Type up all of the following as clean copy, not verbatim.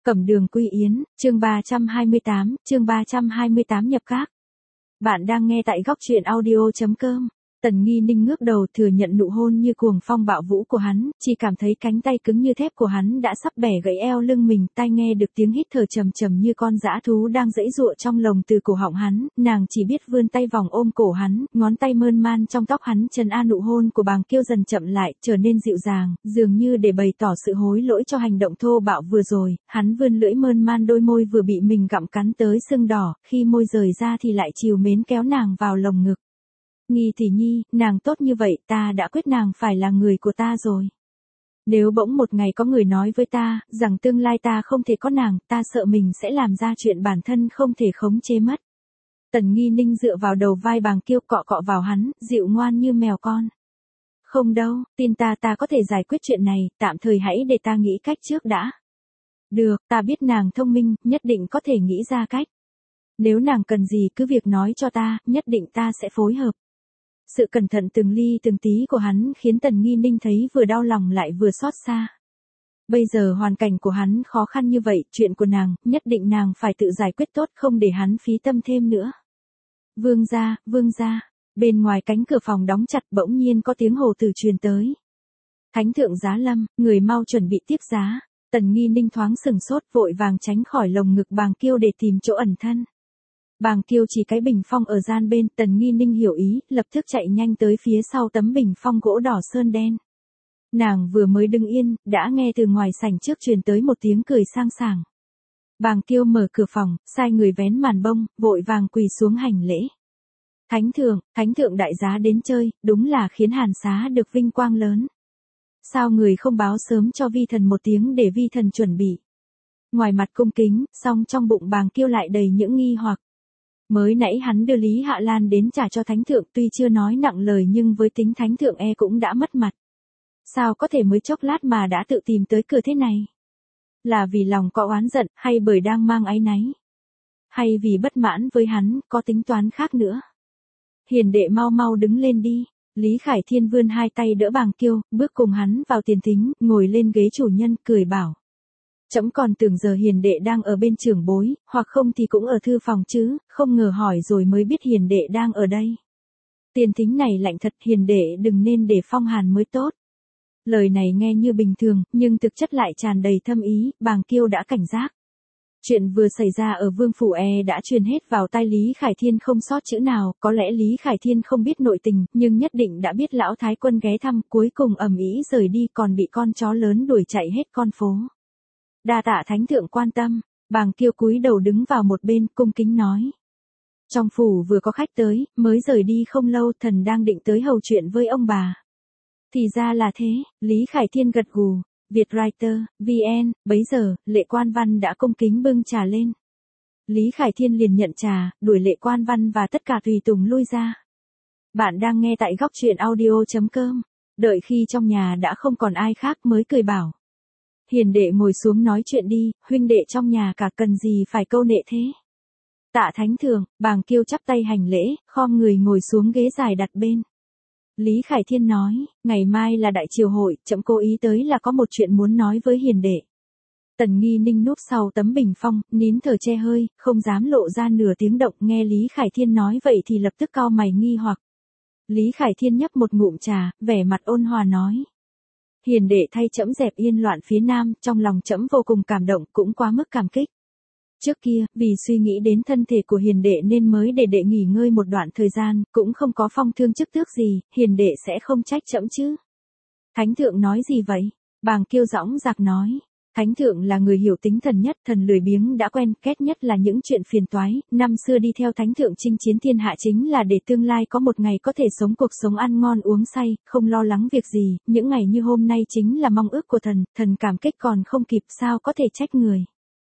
Cẩm Đường Quy Yến, chương 328 nhập các. Bạn đang nghe tại góc truyện audio.com. Tần Nghi Ninh ngước đầu thừa nhận nụ hôn như cuồng phong bạo vũ của hắn, chỉ cảm thấy cánh tay cứng như thép của hắn đã sắp bẻ gãy eo lưng mình, tai nghe được tiếng hít thở trầm trầm như con dã thú đang giãy giụa trong lồng từ cổ họng hắn, nàng chỉ biết vươn tay vòng ôm cổ hắn, ngón tay mơn man trong tóc hắn trấn an. Nụ hôn của Bàng Kiêu dần chậm lại, trở nên dịu dàng, dường như để bày tỏ sự hối lỗi cho hành động thô bạo vừa rồi, hắn vươn lưỡi mơn man đôi môi vừa bị mình gặm cắn tới sưng đỏ, khi môi rời ra thì lại trìu mến kéo nàng vào lồng ngực. Nghi tỷ nhi, nàng tốt như vậy, ta đã quyết nàng phải là người của ta rồi. Nếu bỗng một ngày có người nói với ta, rằng tương lai ta không thể có nàng, ta sợ mình sẽ làm ra chuyện bản thân không thể khống chế mất. Tần Nghi Ninh dựa vào đầu vai Bàng Kiêu cọ cọ vào hắn, dịu ngoan như mèo con. Không đâu, tin ta có thể giải quyết chuyện này, tạm thời hãy để ta nghĩ cách trước đã. Được, ta biết nàng thông minh, nhất định có thể nghĩ ra cách. Nếu nàng cần gì cứ việc nói cho ta, nhất định ta sẽ phối hợp. Sự cẩn thận từng ly từng tí của hắn khiến Tần Nghi Ninh thấy vừa đau lòng lại vừa xót xa. Bây giờ hoàn cảnh của hắn khó khăn như vậy, chuyện của nàng, nhất định nàng phải tự giải quyết tốt, không để hắn phí tâm thêm nữa. Vương gia, bên ngoài cánh cửa phòng đóng chặt bỗng nhiên có tiếng hồ từ truyền tới. Thánh thượng giá lâm, người mau chuẩn bị tiếp giá. Tần Nghi Ninh thoáng sừng sốt, vội vàng tránh khỏi lồng ngực Bàng Kiêu để tìm chỗ ẩn thân. Bàng Kiêu chỉ cái bình phong ở gian bên, Tần Nghi Ninh hiểu ý, lập tức chạy nhanh tới phía sau tấm bình phong gỗ đỏ sơn đen. Nàng vừa mới đứng yên, đã nghe từ ngoài sảnh trước truyền tới một tiếng cười sang sảng. Bàng Kiêu mở cửa phòng, sai người vén màn bông, vội vàng quỳ xuống hành lễ. Thánh thượng đại giá đến chơi, đúng là khiến Hàn Xá được vinh quang lớn. Sao người không báo sớm cho vi thần một tiếng để vi thần chuẩn bị? Ngoài mặt cung kính, song trong bụng Bàng Kiêu lại đầy những nghi hoặc. Mới nãy hắn đưa Lý Hạ Lan đến trả cho thánh thượng, tuy chưa nói nặng lời nhưng với tính thánh thượng cũng đã mất mặt. Sao có thể mới chốc lát mà đã tự tìm tới cửa thế này? Là vì lòng có oán giận, hay bởi đang mang áy náy? Hay vì bất mãn với hắn, có tính toán khác nữa? Hiền đệ mau đứng lên đi. Lý Khải Thiên vươn hai tay đỡ Bàng Kiêu, bước cùng hắn vào tiền thính, ngồi lên ghế chủ nhân, cười bảo. Trẫm còn tưởng giờ hiền đệ đang ở bên trưởng bối, hoặc không thì cũng ở thư phòng chứ, không ngờ hỏi rồi mới biết hiền đệ đang ở đây. Tiền thính này lạnh thật, hiền đệ đừng nên để phong hàn mới tốt. Lời này nghe như bình thường, nhưng thực chất lại tràn đầy thâm ý, Bàng Kiêu đã cảnh giác. Chuyện vừa xảy ra ở Vương Phủ đã truyền hết vào tai Lý Khải Thiên không sót chữ nào, có lẽ Lý Khải Thiên không biết nội tình, nhưng nhất định đã biết lão thái quân ghé thăm, cuối cùng ầm ĩ rời đi còn bị con chó lớn đuổi chạy hết con phố. Đa tạ thánh thượng quan tâm. Bàng Kiêu cúi đầu đứng vào một bên, cung kính nói. Trong phủ vừa có khách tới, mới rời đi không lâu, thần đang định tới hầu chuyện với ông bà. Thì ra là thế, Lý Khải Thiên gật gù. Vietwriter, VN, bấy giờ, Lệ Quan Văn đã cung kính bưng trà lên. Lý Khải Thiên liền nhận trà, đuổi Lệ Quan Văn và tất cả tùy tùng lui ra. Bạn đang nghe tại góc truyện audio.com. Đợi khi trong nhà đã không còn ai khác mới cười bảo. Hiền đệ ngồi xuống nói chuyện đi, huynh đệ trong nhà cả cần gì phải câu nệ thế. Tạ thánh thượng, Bàng Kiêu chắp tay hành lễ, khom người ngồi xuống ghế dài đặt bên. Lý Khải Thiên nói, ngày mai là đại triều hội, trẫm cố ý tới là có một chuyện muốn nói với hiền đệ. Tần Nghi Ninh núp sau tấm bình phong, nín thở che hơi, không dám lộ ra nửa tiếng động, nghe Lý Khải Thiên nói vậy thì lập tức cau mày nghi hoặc. Lý Khải Thiên nhấp một ngụm trà, vẻ mặt ôn hòa nói. Hiền đệ thay trẫm dẹp yên loạn phía Nam, trong lòng trẫm vô cùng cảm động, cũng quá mức cảm kích. Trước kia, vì suy nghĩ đến thân thể của hiền đệ nên mới để đệ nghỉ ngơi một đoạn thời gian, cũng không có phong thương chức tước gì, hiền đệ sẽ không trách trẫm chứ. Thánh thượng nói gì vậy? Bàng Kiêu dõng dạc nói. Thánh thượng là người hiểu tính thần nhất, thần lười biếng đã quen, ghét nhất là những chuyện phiền toái, năm xưa đi theo thánh thượng chinh chiến thiên hạ chính là để tương lai có một ngày có thể sống cuộc sống ăn ngon uống say, không lo lắng việc gì, những ngày như hôm nay chính là mong ước của thần, thần cảm kích còn không kịp, sao có thể trách người.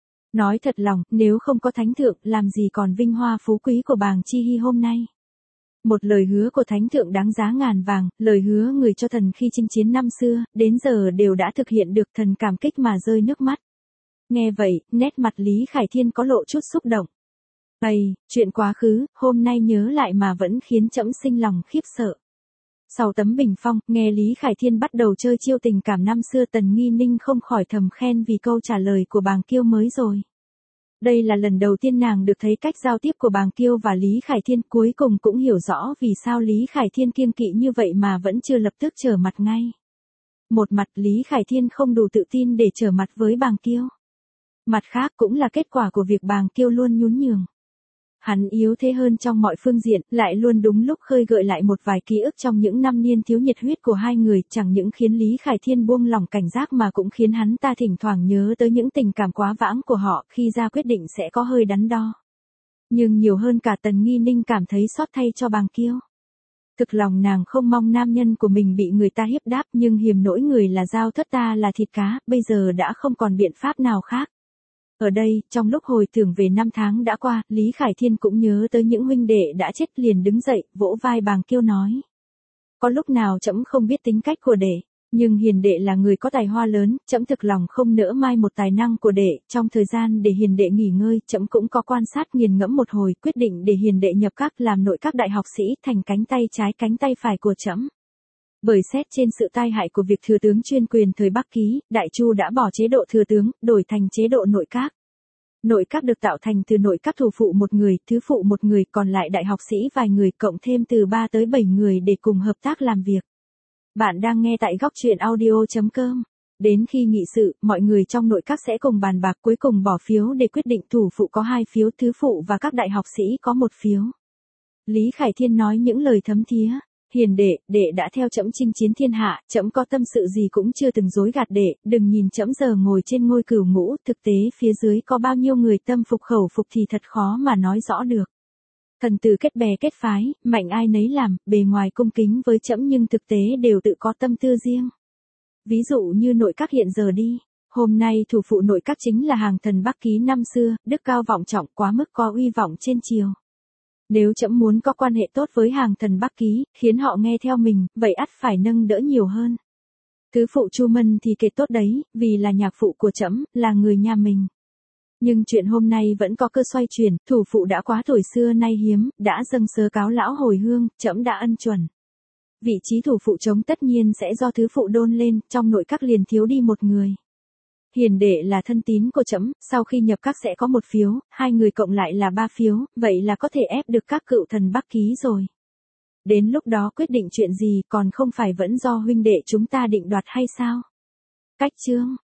Nói thật lòng, nếu không có thánh thượng, làm gì còn vinh hoa phú quý của Bàng Chi Hy hôm nay. Một lời hứa của thánh thượng đáng giá ngàn vàng, lời hứa người cho thần khi chinh chiến năm xưa, đến giờ đều đã thực hiện được, thần cảm kích mà rơi nước mắt. Nghe vậy, nét mặt Lý Khải Thiên có lộ chút xúc động. Chuyện quá khứ, hôm nay nhớ lại mà vẫn khiến trẫm sinh lòng khiếp sợ. Sau tấm bình phong, nghe Lý Khải Thiên bắt đầu chơi chiêu tình cảm năm xưa, Tần Nghi Ninh không khỏi thầm khen vì câu trả lời của Bàng Kiêu mới rồi. Đây là lần đầu tiên nàng được thấy cách giao tiếp của Bàng Kiêu và Lý Khải Thiên, cuối cùng cũng hiểu rõ vì sao Lý Khải Thiên kiêng kỵ như vậy mà vẫn chưa lập tức trở mặt ngay. Một mặt Lý Khải Thiên không đủ tự tin để trở mặt với Bàng Kiêu. Mặt khác cũng là kết quả của việc Bàng Kiêu luôn nhún nhường. Hắn yếu thế hơn trong mọi phương diện, lại luôn đúng lúc khơi gợi lại một vài ký ức trong những năm niên thiếu nhiệt huyết của hai người, chẳng những khiến Lý Khải Thiên buông lỏng cảnh giác mà cũng khiến hắn ta thỉnh thoảng nhớ tới những tình cảm quá vãng của họ, khi ra quyết định sẽ có hơi đắn đo. Nhưng nhiều hơn cả, Tần Nghi Ninh cảm thấy xót thay cho Bàng Kiêu. Thực lòng nàng không mong nam nhân của mình bị người ta hiếp đáp, nhưng hiềm nỗi người là dao thớt ta là thịt cá, bây giờ đã không còn biện pháp nào khác. Ở đây, trong lúc hồi tưởng về năm tháng đã qua, Lý Khải Thiên cũng nhớ tới những huynh đệ đã chết, liền đứng dậy, vỗ vai Bàng Kiêu nói. Có lúc nào trẫm không biết tính cách của đệ, nhưng hiền đệ là người có tài hoa lớn, trẫm thực lòng không nỡ mai một tài năng của đệ. Trong thời gian để hiền đệ nghỉ ngơi, trẫm cũng có quan sát nghiền ngẫm một hồi, quyết định để hiền đệ nhập các làm nội các đại học sĩ, thành cánh tay trái cánh tay phải của trẫm. Bởi xét trên sự tai hại của việc thừa tướng chuyên quyền thời Bắc Ký, Đại Chu đã bỏ chế độ thừa tướng, đổi thành chế độ nội các. Nội các được tạo thành từ nội các thủ phụ một người, thứ phụ một người, còn lại đại học sĩ vài người, cộng thêm từ 3 tới 7 người để cùng hợp tác làm việc. Bạn đang nghe tại góc truyện audio.com. Đến khi nghị sự, mọi người trong nội các sẽ cùng bàn bạc, cuối cùng bỏ phiếu để quyết định thủ phụ có 2 phiếu, thứ phụ và các đại học sĩ có 1 phiếu. Lý Khải Thiên nói những lời thấm thía. Hiền đệ đã theo trẫm chinh chiến thiên hạ, trẫm có tâm sự gì cũng chưa từng dối gạt đệ, đừng nhìn trẫm giờ ngồi trên ngôi cửu ngũ, thực tế phía dưới có bao nhiêu người tâm phục khẩu phục thì thật khó mà nói rõ được. Thần tử kết bè kết phái, mạnh ai nấy làm, bề ngoài cung kính với trẫm nhưng thực tế đều tự có tâm tư riêng. Ví dụ như nội các hiện giờ đi, hôm nay thủ phụ nội các chính là hàng thần Bắc Ký năm xưa, đức cao vọng trọng, quá mức có uy vọng trên triều. Nếu trẫm muốn có quan hệ tốt với hàng thần Bắc Ký, khiến họ nghe theo mình, vậy ắt phải nâng đỡ nhiều hơn. Thứ phụ Chu Mân thì kể tốt đấy, vì là nhạc phụ của trẫm, là người nhà mình. Nhưng chuyện hôm nay vẫn có cơ xoay chuyển, thủ phụ đã quá tuổi xưa nay hiếm, đã dâng sớ cáo lão hồi hương, trẫm đã ân chuẩn. Vị trí thủ phụ trống tất nhiên sẽ do thứ phụ đôn lên, trong nội các liền thiếu đi một người. Hiền đệ là thân tín của trẫm, sau khi nhập các sẽ có 1 phiếu, 2 người cộng lại là 3 phiếu, vậy là có thể ép được các cựu thần Bắc Ký rồi. Đến lúc đó quyết định chuyện gì còn không phải vẫn do huynh đệ chúng ta định đoạt hay sao? Cách chương